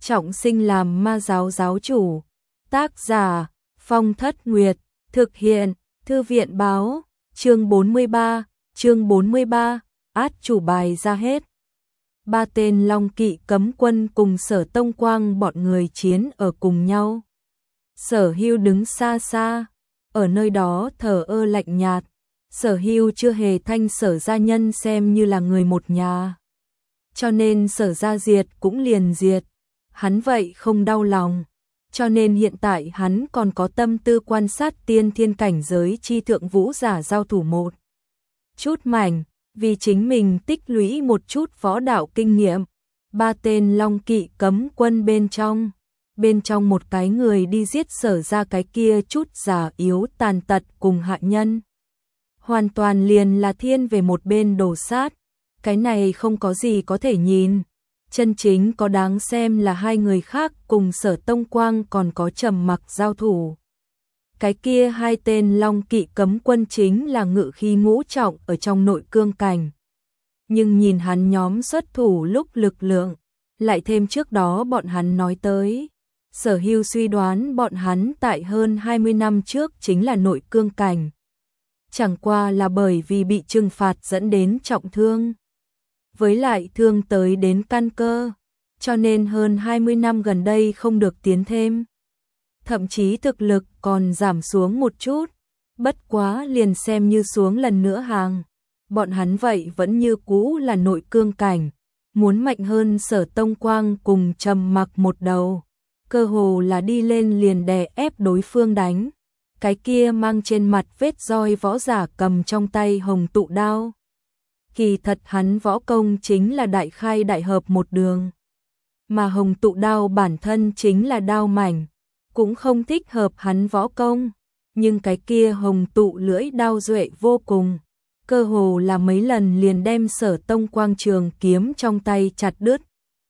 trọng sinh làm ma giáo giáo chủ. Tác giả Phong Thất Nguyệt, thực hiện Thư viện Báo, chương 43, át chủ bài ra hết. Ba tên Long Kỵ cấm quân cùng Sở Tông Quang bọn người chiến ở cùng nhau. Sở Hưu đứng xa xa, ở nơi đó thờ ơ lạnh nhạt. Sở Hưu chưa hề thanh Sở gia nhân xem như là người một nhà. Cho nên Sở gia diệt cũng liền diệt. Hắn vậy không đau lòng. Cho nên hiện tại hắn còn có tâm tư quan sát tiên thiên cảnh giới chi thượng vũ giả giao thủ một chút mảnh, vì chính mình tích lũy một chút võ đạo kinh nghiệm. Ba tên Long Kỵ cấm quân bên trong một cái người đi giết Sở ra cái kia chút già yếu tàn tật cùng hạ nhân. Hoàn toàn liền là thiên về một bên đồ sát, cái này không có gì có thể nhìn. Chân chính có đáng xem là hai người khác cùng Sở Tông Quang còn có Trầm Mặc giao thủ. Cái kia hai tên Long Kỵ cấm quân chính là ngự khí ngũ trọng ở trong nội cương cảnh. Nhưng nhìn hắn nhóm xuất thủ lúc lực lượng, lại thêm trước đó bọn hắn nói tới. Sở Hưu suy đoán bọn hắn tại hơn 20 năm trước chính là nội cương cảnh. Chẳng qua là bởi vì bị trừng phạt dẫn đến trọng thương. Với lại thương tới đến căn cơ, cho nên hơn 20 năm gần đây không được tiến thêm. Thậm chí thực lực còn giảm xuống một chút, bất quá liền xem như xuống lần nữa hàng. Bọn hắn vậy vẫn như cũ là nội cương cảnh, muốn mạnh hơn Sở Tông Quang cùng Trầm Mặc một đầu. Cơ hồ là đi lên liền đè ép đối phương đánh. Cái kia mang trên mặt vết roi võ giả cầm trong tay hồng tụ đao. Kỳ thật hắn võ công chính là đại khai đại hợp một đường. Mà hồng tụ đao bản thân chính là đao mảnh, cũng không thích hợp hắn võ công. Nhưng cái kia hồng tụ lưỡi đao duệ vô cùng. Cơ hồ là mấy lần liền đem Sở Tông Quang trường kiếm trong tay chặt đứt.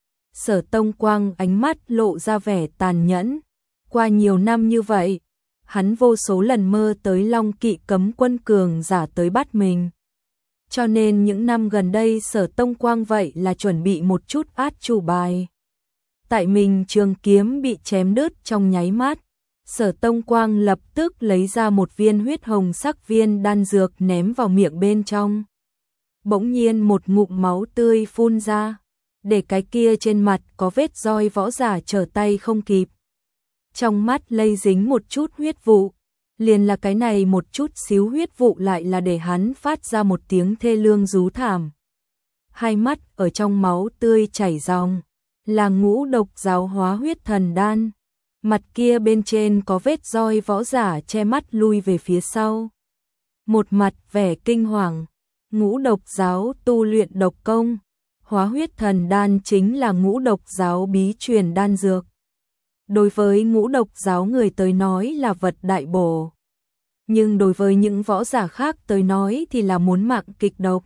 Sở Tông Quang ánh mắt lộ ra vẻ tàn nhẫn. Qua nhiều năm như vậy, hắn vô số lần mơ tới Long Kỵ cấm quân cường giả tới bắt mình. Cho nên những năm gần đây Sở Tông Quang vậy là chuẩn bị một chút át chủ bài. Tại mình trường kiếm bị chém đứt trong nháy mắt, Sở Tông Quang lập tức lấy ra một viên huyết hồng sắc viên đan dược ném vào miệng bên trong. Bỗng nhiên một ngụm máu tươi phun ra, để cái kia trên mặt có vết roi võ giả trở tay không kịp. Trong mắt lây dính một chút huyết vụ, liền là cái này một chút xíu huyết vụ lại là để hắn phát ra một tiếng thê lương rú thảm. Hai mắt ở trong máu tươi chảy ròng, là ngũ độc giáo hóa huyết thần đan. Mặt kia bên trên có vết roi võ giả che mắt lui về phía sau. Một mặt vẻ kinh hoàng, ngũ độc giáo tu luyện độc công. Hóa huyết thần đan chính là ngũ độc giáo bí truyền đan dược. Đối với ngũ độc giáo người tới nói là vật đại bổ. Nhưng đối với những võ giả khác tới nói thì là muốn mạng kịch độc.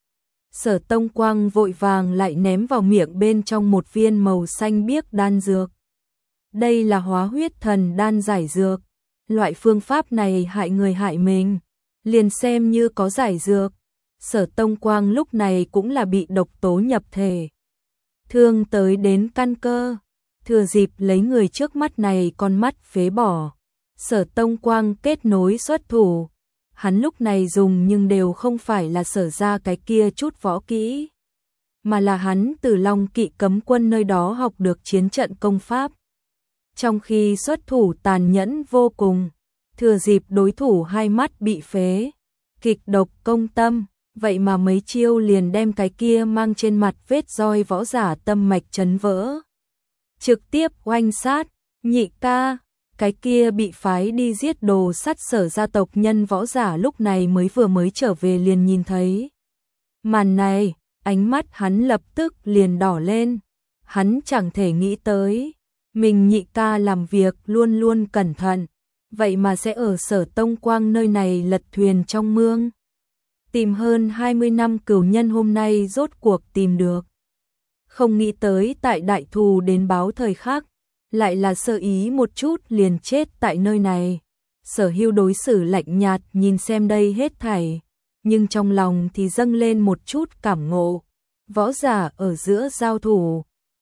Sở Tông Quang vội vàng lại ném vào miệng bên trong một viên màu xanh biếc đan dược. Đây là hóa huyết thần đan giải dược. Loại phương pháp này hại người hại mình, liền xem như có giải dược. Sở Tông Quang lúc này cũng là bị độc tố nhập thể. Thương tới đến căn cơ, thừa dịp lấy người trước mắt này con mắt phế bỏ. Sở Tông Quang kết nối xuất thủ. Hắn lúc này dùng nhưng đều không phải là Sở ra cái kia chút võ kỹ, mà là hắn từ Long Kỵ cấm quân nơi đó học được chiến trận công pháp. Trong khi xuất thủ tàn nhẫn vô cùng, thừa dịp đối thủ hai mắt bị phế, kịch độc công tâm, vậy mà mấy chiêu liền đem cái kia mang trên mặt vết roi võ giả tâm mạch chấn vỡ. Trực tiếp oanh sát, Nhị ca, cái kia bị phái đi giết đồ sắt Sở gia tộc nhân võ giả lúc này vừa mới trở về liền nhìn thấy. Màn này, ánh mắt hắn lập tức liền đỏ lên. Hắn chẳng thể nghĩ tới, mình nhị ca làm việc luôn luôn cẩn thận, vậy mà sẽ ở Sở Tông Quang nơi này lật thuyền trong mương. Tìm hơn 20 năm cửu nhân hôm nay rốt cuộc tìm được. Không nghĩ tới tại đại thù đến báo thời khắc, lại là sơ ý một chút liền chết tại nơi này. Sở Hưu đối xử lạnh nhạt nhìn xem đây hết thảy, nhưng trong lòng thì dâng lên một chút cảm ngộ. Võ giả ở giữa giao thủ,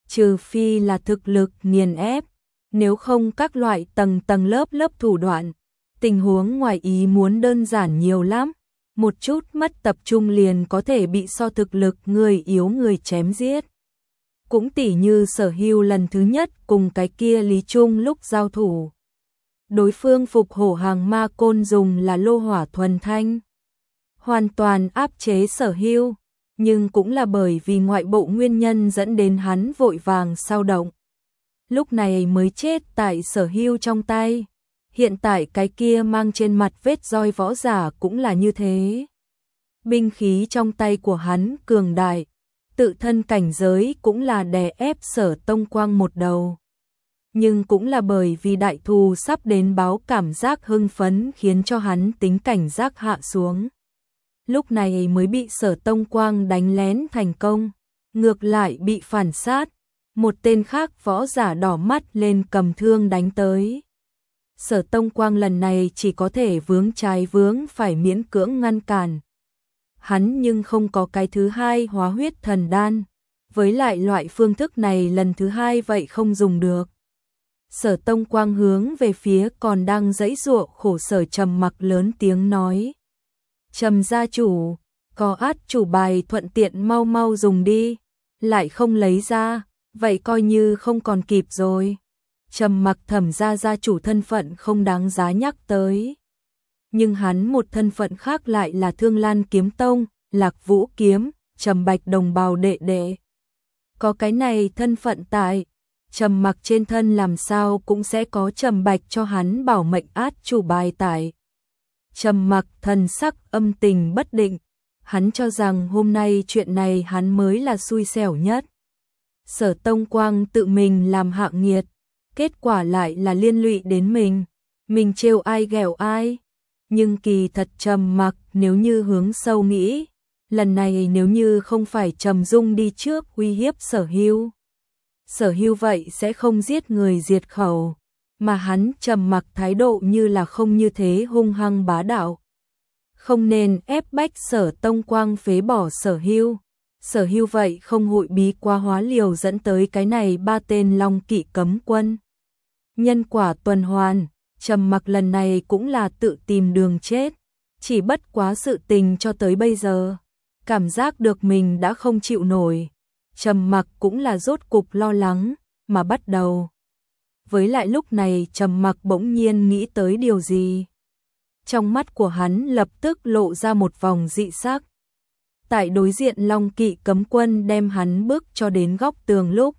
trừ phi là thực lực nghiền ép, nếu không các loại tầng tầng lớp lớp thủ đoạn, tình huống ngoài ý muốn đơn giản nhiều lắm, một chút mất tập trung liền có thể bị so thực lực người yếu người chém giết. Cũng tỉ như Sở Hưu lần thứ nhất cùng cái kia Lý Trung lúc giao thủ. Đối phương phục hổ hàng ma côn dùng là lô hỏa thuần thanh, hoàn toàn áp chế Sở Hưu, nhưng cũng là bởi vì ngoại bộ nguyên nhân dẫn đến hắn vội vàng sao động. Lúc này mới chết tại Sở Hưu trong tay. Hiện tại cái kia mang trên mặt vết roi võ giả cũng là như thế. Binh khí trong tay của hắn cường đại, tự thân cảnh giới cũng là đè ép Sở Tông Quang một đầu. Nhưng cũng là bởi vì đại thù sắp đến báo cảm giác hưng phấn khiến cho hắn tính cảnh giác hạ xuống. Lúc này mới bị Sở Tông Quang đánh lén thành công, ngược lại bị phản sát, một tên khác võ giả đỏ mắt lên cầm thương đánh tới. Sở Tông Quang lần này chỉ có thể vướng trái vướng phải miễn cưỡng ngăn cản. Hắn nhưng không có cái thứ hai hóa huyết thần đan, với lại loại phương thức này lần thứ hai vậy không dùng được. Sở Tông Quang hướng về phía còn đang giãy giụa khổ sở Trầm Mặc lớn tiếng nói: "Trầm gia chủ, có át chủ bài thuận tiện mau mau dùng đi, lại không lấy ra, vậy coi như không còn kịp rồi." Trầm Mặc Thẩm gia chủ thân phận không đáng giá nhắc tới. Nhưng hắn một thân phận khác lại là Thương Lan Kiếm Tông, Lạc Vũ Kiếm, Trầm Bạch đồng bào đệ đệ. Có cái này thân phận tại, Trầm Mặc trên thân làm sao cũng sẽ có Trầm Bạch cho hắn bảo mệnh át chủ bài tại. Trầm Mặc thần sắc âm tình bất định, hắn cho rằng hôm nay chuyện này hắn mới là xui xẻo nhất. Sở Tông Quang tự mình làm hạng nghiệt, kết quả lại là liên lụy đến mình trêu ai ghẹo ai. Nhưng kỳ thật Trầm Mặc nếu như hướng sâu nghĩ, lần này nếu như không phải Trầm Dung đi trước uy hiếp Sở Hưu vậy sẽ không giết người diệt khẩu, mà hắn Trầm Mặc thái độ như là không như thế hung hăng bá đạo. Không nên ép bách Sở Tông Quang phế bỏ Sở Hưu. Sở Hưu vậy không hội bí quá hóa liều dẫn tới cái này 3 tên Long Kỵ cấm quân. Nhân quả tuần hoàn, Trầm Mặc lần này cũng là tự tìm đường chết, chỉ bất quá sự tình cho tới bây giờ, cảm giác được mình đã không chịu nổi. Trầm Mặc cũng là rốt cục lo lắng, mà bắt đầu. Với lại lúc này Trầm Mặc bỗng nhiên nghĩ tới điều gì. Trong mắt của hắn lập tức lộ ra một vòng dị sắc. Tại đối diện Long Kỵ cấm quân đem hắn bước cho đến góc tường lúc,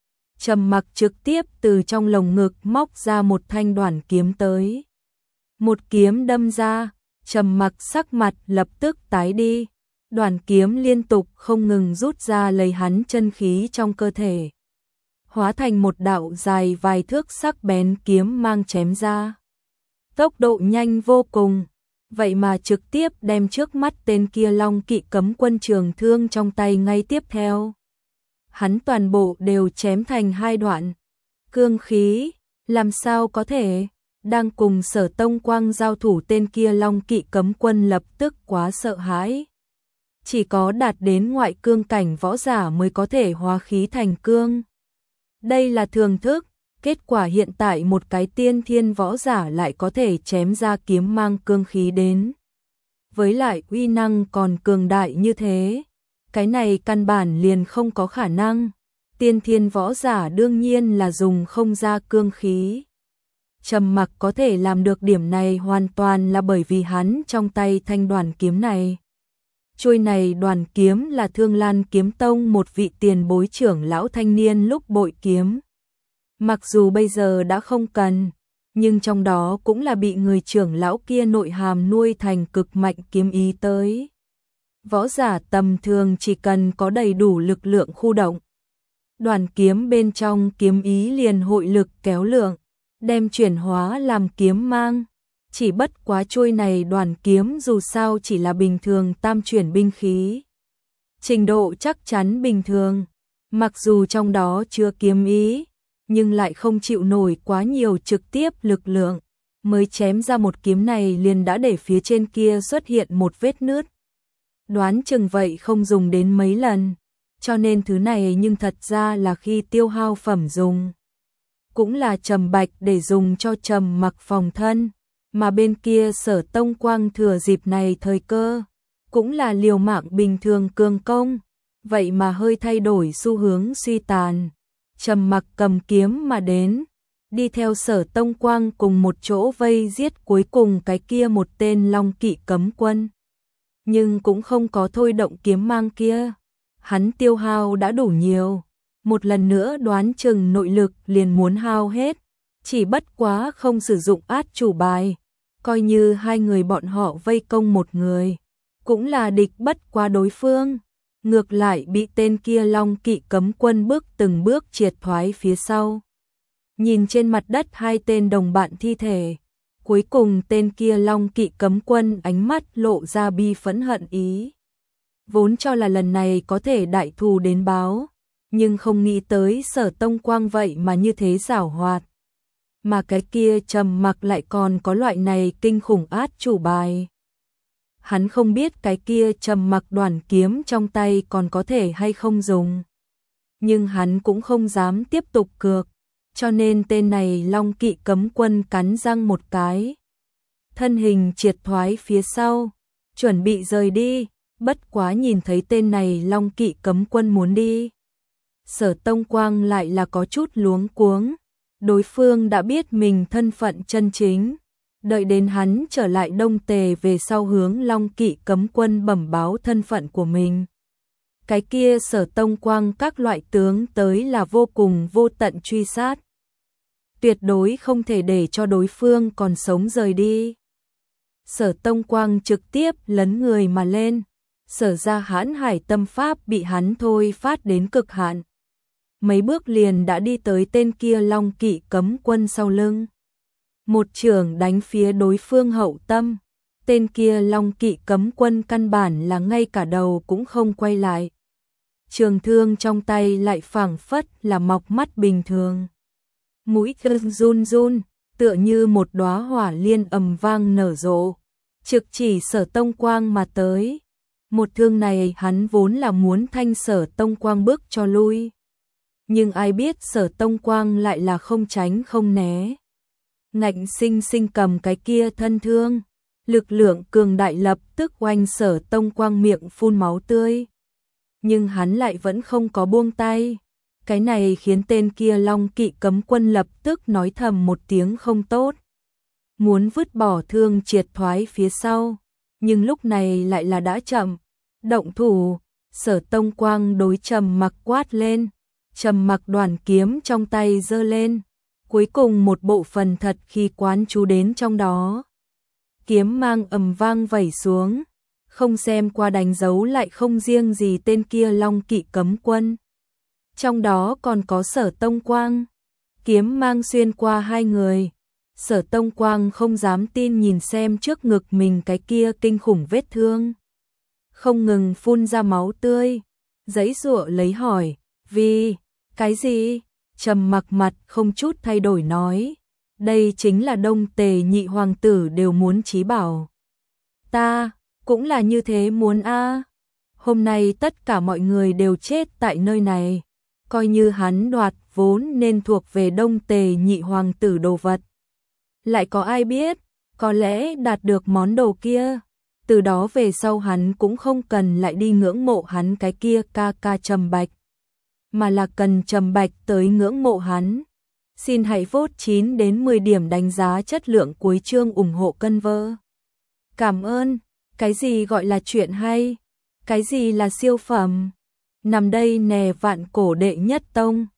Trầm Mặc trực tiếp từ trong lồng ngực móc ra một thanh đoản kiếm tới. Một kiếm đâm ra, Trầm Mặc sắc mặt lập tức tái đi. Đoản kiếm liên tục không ngừng rút ra lấy hắn chân khí trong cơ thể, hóa thành một đạo dài vài thước sắc bén kiếm mang chém ra. Tốc độ nhanh vô cùng, vậy mà trực tiếp đem trước mắt tên kia Long Kỵ cấm quân trường thương trong tay ngay tiếp theo. Hắn toàn bộ đều chém thành hai đoạn. Cương khí, làm sao có thể? Đang cùng Sở Tông Quang giao thủ tên kia Long Kỵ cấm quân lập tức quá sợ hãi. Chỉ có đạt đến ngoại cương cảnh võ giả mới có thể hóa khí thành cương. Đây là thường thức, kết quả hiện tại một cái tiên thiên võ giả lại có thể chém ra kiếm mang cương khí đến. Với lại uy năng còn cường đại như thế, cái này căn bản liền không có khả năng. Tiên thiên võ giả đương nhiên là dùng không ra cương khí. Trầm Mặc có thể làm được điểm này hoàn toàn là bởi vì hắn trong tay thanh đoản kiếm này. Trôi này đoản kiếm là Thương Lan Kiếm Tông một vị tiền bối trưởng lão thanh niên lúc bội kiếm. Mặc dù bây giờ đã không cần, nhưng trong đó cũng là bị người trưởng lão kia nội hàm nuôi thành cực mạnh kiếm ý tới. Võ giả tầm thường chỉ cần có đầy đủ lực lượng khu động, đoản kiếm bên trong kiếm ý liền hội lực kéo lượng, đem chuyển hóa làm kiếm mang. Chỉ bất quá trôi này đoản kiếm dù sao chỉ là bình thường tam chuyển binh khí. Trình độ chắc chắn bình thường, mặc dù trong đó chưa kiếm ý, nhưng lại không chịu nổi quá nhiều trực tiếp lực lượng, mới chém ra một kiếm này liền đã để phía trên kia xuất hiện một vết nứt. Đoán chừng vậy không dùng đến mấy lần, cho nên thứ này nhưng thật ra là khi tiêu hao phẩm dùng. Cũng là trầm bạch để dùng cho Trầm Mặc phòng thân, mà bên kia Sở Tông Quang thừa dịp này thời cơ, cũng là liều mạng bình thường cường công, vậy mà hơi thay đổi xu hướng suy tàn. Trầm Mặc cầm kiếm mà đến, đi theo Sở Tông Quang cùng một chỗ vây giết cuối cùng cái kia một tên Long Kỵ cấm quân. Nhưng cũng không có thôi động kiếm mang kia, hắn tiêu hao đã đủ nhiều, một lần nữa đoán chừng nội lực liền muốn hao hết, chỉ bất quá không sử dụng át chủ bài, coi như hai người bọn họ vây công một người, cũng là địch bất quá đối phương, ngược lại bị tên kia Long Kỵ cấm quân từng bước triệt thoái phía sau. Nhìn trên mặt đất hai tên đồng bạn thi thể, cuối cùng tên kia Long Kỵ cấm quân ánh mắt lộ ra bi phẫn hận ý. Vốn cho là lần này có thể đại thù đến báo, nhưng không nghĩ tới Sở Tông Quang vậy mà như thế giảo hoạt. Mà cái kia Trầm Mặc lại còn có loại này kinh khủng át chủ bài. Hắn không biết cái kia Trầm Mặc đoàn kiếm trong tay còn có thể hay không dùng. Nhưng hắn cũng không dám tiếp tục cược, cho nên tên này Long Kỵ cấm quân cắn răng một cái. Thân hình triệt thoái phía sau, chuẩn bị rời đi, bất quá nhìn thấy tên này Long Kỵ cấm quân muốn đi. Sở Tông Quang lại là có chút luống cuống, đối phương đã biết mình thân phận chân chính, đợi đến hắn trở lại Đông Tề về sau hướng Long Kỵ cấm quân bẩm báo thân phận của mình. Cái kia Sở Tông Quang các loại tướng tới là vô cùng vô tận truy sát. Tuyệt đối không thể để cho đối phương còn sống rời đi. Sở Tông Quang trực tiếp lấn người mà lên, Sở ra Hãn Hải tâm pháp bị hắn thôi phát đến cực hạn. Mấy bước liền đã đi tới tên kia Long Kỵ cấm quân sau lưng. Một chưởng đánh phía đối phương hậu tâm, tên kia Long Kỵ cấm quân căn bản là ngay cả đầu cũng không quay lại. Trường thương trong tay lại phảng phất là mọc mắt bình thường. Mũi thương run run, tựa như một đóa hỏa liên ầm vang nở rộ, trực chỉ Sở Tông Quang mà tới. Một thương này hắn vốn là muốn thanh Sở Tông Quang bước cho lui. Nhưng ai biết Sở Tông Quang lại là không tránh không né. Ngạnh sinh sinh cầm cái kia thân thương, lực lượng cường đại lập tức oanh Sở Tông Quang miệng phun máu tươi. Nhưng hắn lại vẫn không có buông tay. Cái này khiến tên kia Long Kỵ cấm quân lập tức nói thầm một tiếng không tốt. Muốn vứt bỏ thương triệt thoái phía sau, nhưng lúc này lại là đã chậm. Động thủ, Sở Tông Quang đối Trầm Mặc quát lên. Trầm Mặc đoàn kiếm trong tay giơ lên, cuối cùng một bộ phần thật khi quán chú đến trong đó. Kiếm mang ầm vang vẩy xuống, không xem qua đánh dấu lại không riêng gì tên kia Long Kỵ cấm quân. Trong đó còn có Sở Tông Quang, kiếm mang xuyên qua hai người. Sở Tông Quang không dám tin nhìn xem trước ngực mình cái kia kinh khủng vết thương. Không ngừng phun ra máu tươi, giãy giụa lấy hỏi, vì, cái gì? Trầm Mặc mặt không chút thay đổi nói, đây chính là Đông Tề nhị hoàng tử đều muốn chí bảo. Ta, cũng là như thế muốn a. Hôm nay tất cả mọi người đều chết tại nơi này, coi như hắn đoạt vốn nên thuộc về Đông Tề nhị hoàng tử đồ vật. Lại có ai biết, có lẽ đạt được món đồ kia, từ đó về sau hắn cũng không cần lại đi ngưỡng mộ hắn cái kia ca ca Trầm Bạch, mà là cần Trầm Bạch tới ngưỡng mộ hắn. Xin hãy vote 9 đến 10 điểm đánh giá chất lượng cuối chương ủng hộ cân vơ. Cảm ơn. Cái gì gọi là chuyện hay? Cái gì là siêu phẩm? Nằm đây nè vạn cổ đệ nhất tông.